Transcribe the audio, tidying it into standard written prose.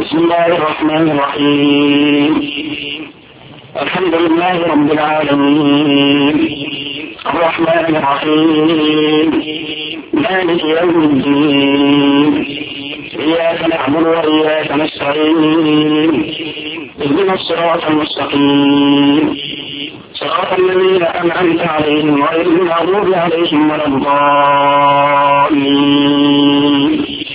بسم الله الرحمن الرحيم. الحمد لله رب العالمين، الرحمن الرحيم، مالك يوم الدين، إياك نعبد وإياك نستعين، اهدنا الصراط المستقيم، صراط الذين أنعمت عليهم غير المغضوب عليهم ولا الضالين.